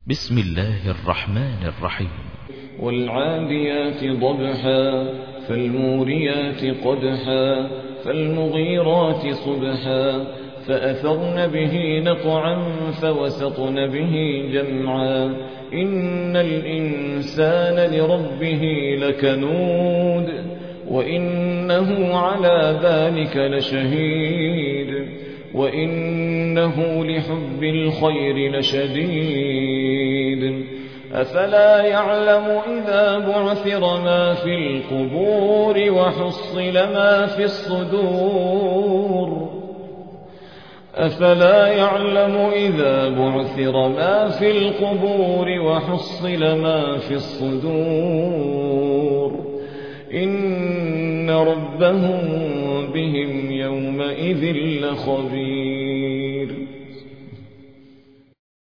بسم الله الرحمن الرحيم. والعاديات ضبحا فالموريات قدحا فالمغيرات صبحا فأثرن به نقعا فوسطن به جمعا إن الإنسان لربه لكنود وإنه على ذلك لشهيد وإنه لحب الخير لشديد أفلا يعلم إذا بعثر ما في القبور وحصل ما في الصدور أفلا يعلم إذا بعثر ما في القبور وحصل ما في الصدور إن ربهم بهم يومئذ لخبير.